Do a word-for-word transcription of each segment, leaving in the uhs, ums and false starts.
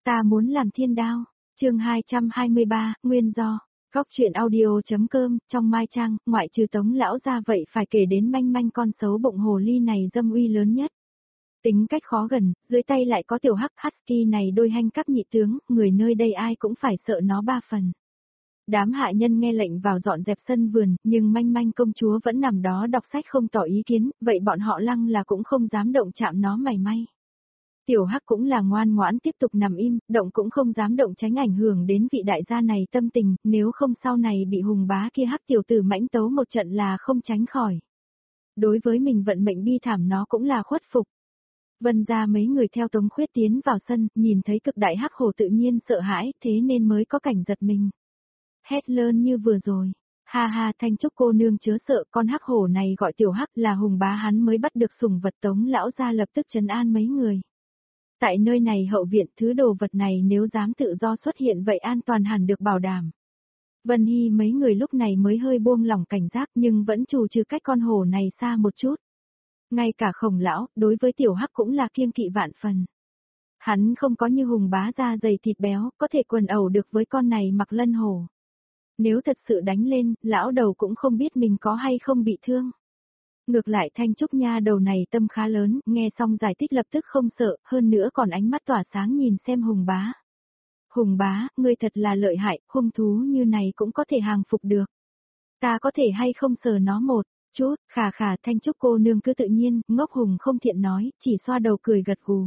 Ta muốn làm thiên đao. Chương hai trăm hai mươi ba, nguyên do. Góc truyện audio.com, trong Mai Trang, ngoại trừ Tống lão ra vậy phải kể đến manh manh con xấu bụng hồ ly này dâm uy lớn nhất. Tính cách khó gần, dưới tay lại có tiểu hắc husky này đôi hanh cấp nhị tướng, người nơi đây ai cũng phải sợ nó ba phần. Đám hạ nhân nghe lệnh vào dọn dẹp sân vườn, nhưng manh manh công chúa vẫn nằm đó đọc sách không tỏ ý kiến, vậy bọn họ lăng là cũng không dám động chạm nó mảy may. Tiểu hắc cũng là ngoan ngoãn tiếp tục nằm im, động cũng không dám động tránh ảnh hưởng đến vị đại gia này tâm tình, nếu không sau này bị hùng bá kia hắc tiểu tử mãnh tấu một trận là không tránh khỏi. Đối với mình vận mệnh bi thảm nó cũng là khuất phục. Vân ra mấy người theo Tống Khuyết tiến vào sân, nhìn thấy cực đại hắc hổ tự nhiên sợ hãi, thế nên mới có cảnh giật mình. Hét lớn như vừa rồi. Ha ha, Thanh Trúc cô nương chớ sợ, con hắc hổ này gọi tiểu hắc là hùng bá hắn mới bắt được sủng vật. Tống lão ra lập tức trấn an mấy người. Tại nơi này hậu viện, thứ đồ vật này nếu dám tự do xuất hiện vậy an toàn hẳn được bảo đảm. Vân Hy mấy người lúc này mới hơi buông lỏng cảnh giác nhưng vẫn trù trừ cách con hổ này xa một chút. Ngay cả Khổng lão, đối với tiểu hắc cũng là kiêng kỵ vạn phần. Hắn không có như hùng bá da dày thịt béo, có thể quần ẩu được với con này mặc lân hổ. Nếu thật sự đánh lên, lão đầu cũng không biết mình có hay không bị thương. Ngược lại Thanh Trúc nha đầu này tâm khá lớn, nghe xong giải thích lập tức không sợ, hơn nữa còn ánh mắt tỏa sáng nhìn xem hùng bá. Hùng bá, ngươi thật là lợi hại, hung thú như này cũng có thể hàng phục được. Ta có thể hay không sờ nó một chút, khà khà. Thanh Trúc cô nương cứ tự nhiên, ngốc hùng không thiện nói, chỉ xoa đầu cười gật gù.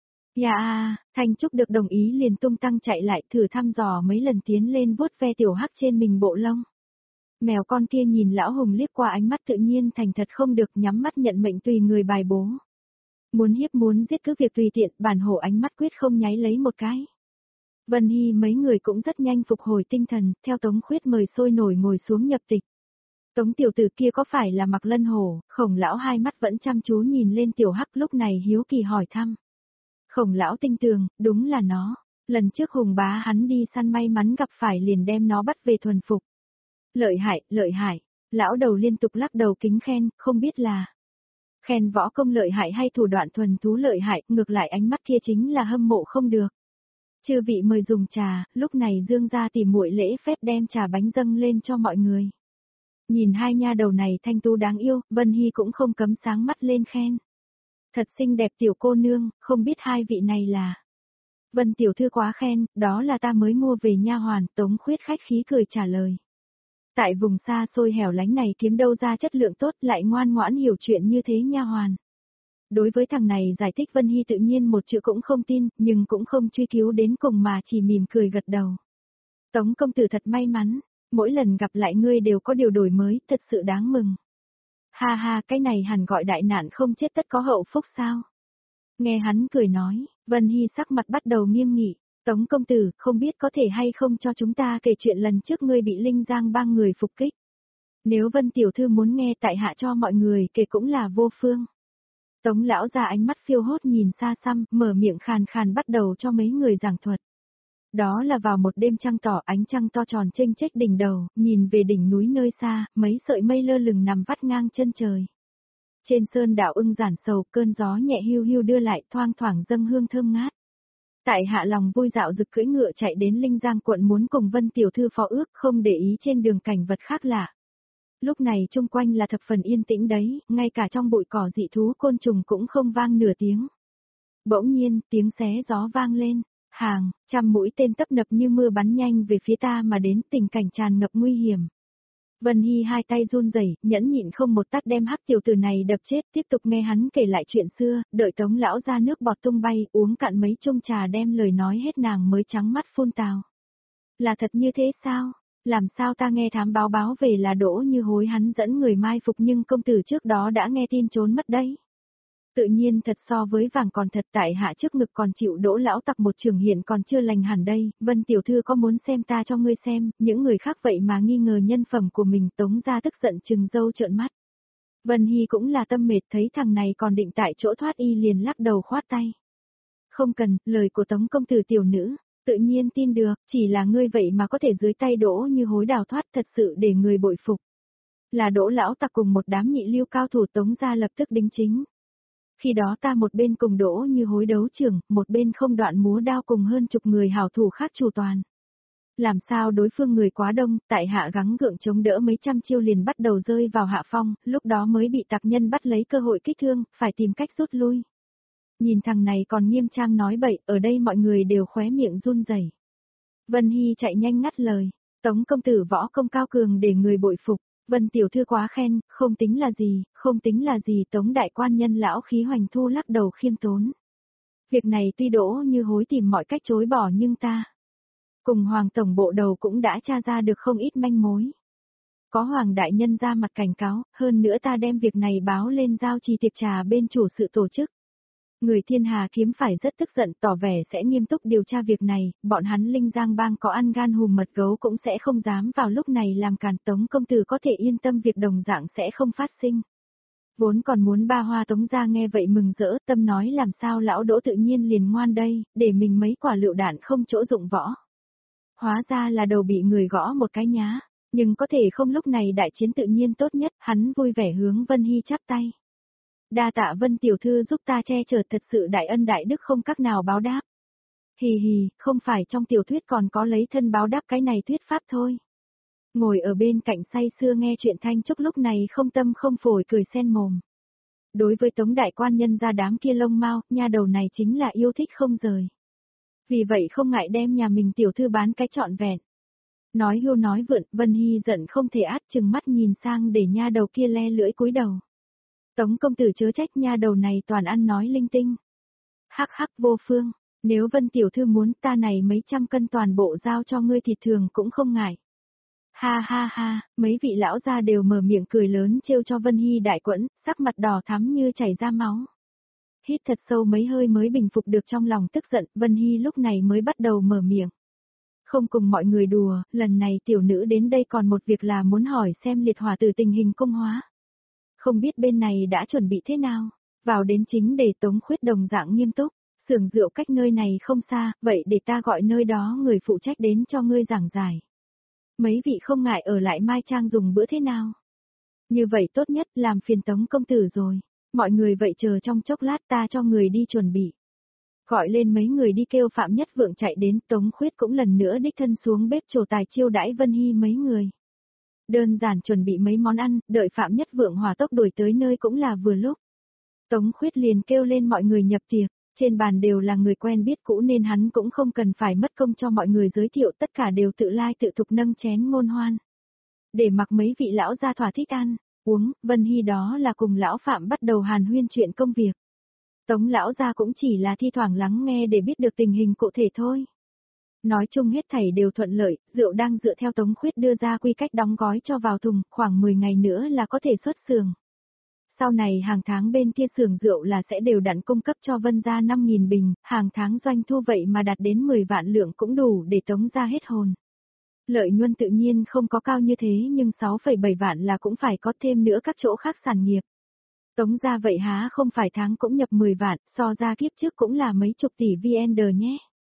Dạ à, Thanh Trúc được đồng ý liền tung tăng chạy lại thử thăm dò mấy lần tiến lên vuốt ve tiểu hắc trên mình bộ lông. Mèo con kia nhìn lão hùng liếc qua ánh mắt tự nhiên thành thật không được nhắm mắt nhận mệnh tùy người bài bố. Muốn hiếp muốn giết cứ việc tùy tiện, bản hổ ánh mắt quyết không nháy lấy một cái. Vân Hy mấy người cũng rất nhanh phục hồi tinh thần, theo Tống Khuyết mời sôi nổi ngồi xuống nhập tịch. Tống tiểu tử kia có phải là mặc lân hổ? Khổng lão hai mắt vẫn chăm chú nhìn lên tiểu hắc lúc này hiếu kỳ hỏi thăm. Khổng lão tinh tường, đúng là nó. Lần trước hùng bá hắn đi săn may mắn gặp phải liền đem nó bắt về thuần phục. Lợi hại, lợi hại. Lão đầu liên tục lắc đầu kính khen, không biết là khen võ công lợi hại hay thủ đoạn thuần thú lợi hại, ngược lại ánh mắt kia chính là hâm mộ không được. Chư vị mời dùng trà, lúc này Dương gia tìm muội lễ phép đem trà bánh dâng lên cho mọi người. Nhìn hai nha đầu này thanh tú đáng yêu, Vân Hy cũng không cấm sáng mắt lên khen. Thật xinh đẹp tiểu cô nương, không biết hai vị này là. Vân tiểu thư quá khen, đó là ta mới mua về nha hoàn. Tống Khuyết khách khí cười trả lời. Tại vùng xa xôi hẻo lánh này kiếm đâu ra chất lượng tốt lại ngoan ngoãn hiểu chuyện như thế nha hoàn. Đối với thằng này giải thích Vân Hy tự nhiên một chữ cũng không tin, nhưng cũng không truy cứu đến cùng mà chỉ mỉm cười gật đầu. Tống công tử thật may mắn, mỗi lần gặp lại ngươi đều có điều đổi mới, thật sự đáng mừng. Ha ha, cái này hẳn gọi đại nạn không chết tất có hậu phúc sao? Nghe hắn cười nói, Vân Hy sắc mặt bắt đầu nghiêm nghị. Tống công tử, không biết có thể hay không cho chúng ta kể chuyện lần trước ngươi bị Linh Giang ba người phục kích. Nếu Vân tiểu thư muốn nghe tại hạ cho mọi người kể cũng là vô phương. Tống lão ra ánh mắt phiêu hốt nhìn xa xăm, mở miệng khàn khàn bắt đầu cho mấy người giảng thuật. Đó là vào một đêm trăng tỏ, ánh trăng to tròn chênh chếch đỉnh đầu, nhìn về đỉnh núi nơi xa, mấy sợi mây lơ lửng nằm vắt ngang chân trời. Trên sơn đảo ưng giản sầu, cơn gió nhẹ hiu hiu đưa lại, thoang thoảng dâng hương thơm ngát. Tại hạ lòng vui dạo dực cưỡi ngựa chạy đến Linh Giang quận muốn cùng Vân tiểu thư phó ước, không để ý trên đường cảnh vật khác lạ. Lúc này chung quanh là thập phần yên tĩnh đấy, ngay cả trong bụi cỏ dị thú côn trùng cũng không vang nửa tiếng. Bỗng nhiên, tiếng xé gió vang lên, hàng, trăm mũi tên tấp nập như mưa bắn nhanh về phía ta mà đến, tình cảnh tràn ngập nguy hiểm. Vân Hy hai tay run rẩy, nhẫn nhịn không một tát đem hắc tiểu tử này đập chết, tiếp tục nghe hắn kể lại chuyện xưa, đợi Tống lão ra nước bọt tung bay, uống cạn mấy chung trà đem lời nói hết nàng mới trắng mắt phun tào. Là thật như thế sao? Làm sao ta nghe thám báo báo về là Đỗ Như Hối hắn dẫn người mai phục nhưng công tử trước đó đã nghe tin trốn mất đấy. Tự nhiên thật so với vàng còn thật, tại hạ trước ngực còn chịu Đỗ lão tặc một trường hiện còn chưa lành hẳn đây. Vân tiểu thư có muốn xem ta cho ngươi xem, những người khác vậy mà nghi ngờ nhân phẩm của mình. Tống ra tức giận trừng râu trợn mắt. Vân Hy cũng là tâm mệt, thấy thằng này còn định tại chỗ thoát y liền lắc đầu khoát tay. Không cần, lời của Tống công tử tiểu nữ, tự nhiên tin được, chỉ là ngươi vậy mà có thể dưới tay Đỗ Như Hối đào thoát, thật sự để người bội phục. Là Đỗ lão tặc cùng một đám nhị lưu cao thủ. Tống ra lập tức đính chính. Khi đó ta một bên cùng Đỗ Như Hối đấu trưởng, một bên không đoạn múa đao cùng hơn chục người hảo thủ khác chủ toàn. Làm sao đối phương người quá đông, tại hạ gắng gượng chống đỡ mấy trăm chiêu liền bắt đầu rơi vào hạ phong, lúc đó mới bị tặc nhân bắt lấy cơ hội kích thương, phải tìm cách rút lui. Nhìn thằng này còn nghiêm trang nói bậy, ở đây mọi người đều khóe miệng run rẩy. Vân Hy chạy nhanh ngắt lời, Tống công tử võ công cao cường để người bội phục, Vân tiểu thư quá khen, không tính là gì, không tính là gì. Tống đại quan nhân lão khí hoành thu lắc đầu khiêm tốn. Việc này tuy Đỗ Như Hối tìm mọi cách chối bỏ nhưng ta cùng Hoàng tổng bộ đầu cũng đã tra ra được không ít manh mối. Có Hoàng đại nhân ra mặt cảnh cáo, hơn nữa ta đem việc này báo lên giao trì tiệc trà bên chủ sự tổ chức. Người Thiên Hà kiếm phải rất tức giận, tỏ vẻ sẽ nghiêm túc điều tra việc này, bọn hắn Linh Giang bang có ăn gan hùm mật gấu cũng sẽ không dám vào lúc này làm cản. Tống công tử có thể yên tâm việc đồng dạng sẽ không phát sinh. Vốn còn muốn ba hoa Tống gia nghe vậy mừng rỡ, tâm nói làm sao lão Đỗ tự nhiên liền ngoan đây, để mình mấy quả lựu đạn không chỗ dụng võ. Hóa ra là đầu bị người gõ một cái nhá, nhưng có thể không, lúc này đại chiến tự nhiên tốt nhất, hắn vui vẻ hướng Vân Hy chắp tay. Đa tạ Vân tiểu thư giúp ta che chở, thật sự đại ân đại đức không các nào báo đáp. Hì hì, không phải trong tiểu thuyết còn có lấy thân báo đáp cái này thuyết pháp thôi. Ngồi ở bên cạnh say sưa nghe chuyện Thanh Trúc lúc này không tâm không phổi cười sen mồm. Đối với Tống đại quan nhân ra đám kia lông mau, nha đầu này chính là yêu thích không rời. Vì vậy không ngại đem nhà mình tiểu thư bán cái trọn vẹn. Nói hưu nói vượn, Vân Hy giận không thể át, chừng mắt nhìn sang để nha đầu kia le lưỡi cúi đầu. Tống công tử chớ trách, nha đầu này toàn ăn nói linh tinh. Hắc hắc vô phương, nếu Vân tiểu thư muốn ta này mấy trăm cân toàn bộ giao cho ngươi thịt thường cũng không ngại. Ha ha ha, mấy vị lão gia đều mở miệng cười lớn trêu cho Vân Hy đại quẫn, sắc mặt đỏ thắm như chảy ra máu. Hít thật sâu mấy hơi mới bình phục được trong lòng tức giận, Vân Hy lúc này mới bắt đầu mở miệng. Không cùng mọi người đùa, lần này tiểu nữ đến đây còn một việc là muốn hỏi xem liệt hỏa tử tình hình công hóa. Không biết bên này đã chuẩn bị thế nào, vào đến chính để Tống Khuyết đồng dạng nghiêm túc, xưởng rượu cách nơi này không xa, vậy để ta gọi nơi đó người phụ trách đến cho ngươi giảng giải. Mấy vị không ngại ở lại Mai Trang dùng bữa thế nào? Như vậy tốt nhất, làm phiền Tống công tử rồi. Mọi người vậy chờ trong chốc lát ta cho người đi chuẩn bị. Gọi lên mấy người đi kêu Phạm Nhất Vượng chạy đến, Tống Khuyết cũng lần nữa đích thân xuống bếp trổ tài chiêu đãi Vân Hy mấy người. Đơn giản chuẩn bị mấy món ăn, đợi Phạm Nhất Vượng hỏa tốc đuổi tới nơi cũng là vừa lúc. Tống Khuyết liền kêu lên mọi người nhập tiệc, trên bàn đều là người quen biết cũ nên hắn cũng không cần phải mất công cho mọi người giới thiệu, tất cả đều tự lai tự thục nâng chén ngôn hoan. Để mặc mấy vị lão gia thỏa thích ăn, uống, Vân Hy đó là cùng lão Phạm bắt đầu hàn huyên chuyện công việc. Tống lão gia cũng chỉ là thi thoảng lắng nghe để biết được tình hình cụ thể thôi. Nói chung hết thảy đều thuận lợi, rượu đang dựa theo Tống Khuyết đưa ra quy cách đóng gói cho vào thùng, khoảng mười ngày nữa là có thể xuất xưởng. Sau này hàng tháng bên kia xưởng rượu là sẽ đều đặn cung cấp cho Vân gia năm nghìn bình, hàng tháng doanh thu vậy mà đạt đến mười vạn lượng cũng đủ để Tống gia hết hồn. Lợi nhuận tự nhiên không có cao như thế nhưng sáu phẩy bảy vạn là cũng phải có thêm nữa các chỗ khác sản nghiệp. Tống gia vậy há không phải tháng cũng nhập mười vạn, so ra kiếp trước cũng là mấy chục tỷ vê en đê nhé.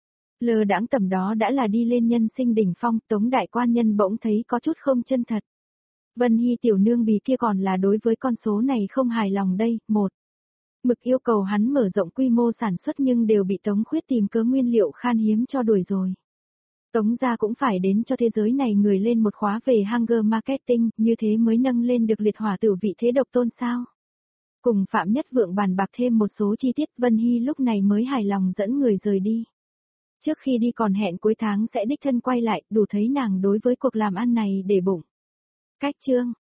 Lơ đãng tầm đó đã là đi lên nhân sinh đỉnh phong, Tống đại quan nhân bỗng thấy có chút không chân thật. Vân Hy tiểu nương bì kia còn là đối với con số này không hài lòng đây, một. Mực yêu cầu hắn mở rộng quy mô sản xuất nhưng đều bị Tống Khuyết tìm cớ nguyên liệu khan hiếm cho đuổi rồi. Tống gia cũng phải đến cho thế giới này người lên một khóa về hunger marketing, như thế mới nâng lên được liệt hỏa tử vị thế độc tôn sao. Cùng Phạm Nhất Vượng bàn bạc thêm một số chi tiết, Vân Hy lúc này mới hài lòng dẫn người rời đi. Trước khi đi còn hẹn cuối tháng sẽ đích thân quay lại, đủ thấy nàng đối với cuộc làm ăn này để bụng. Cách chương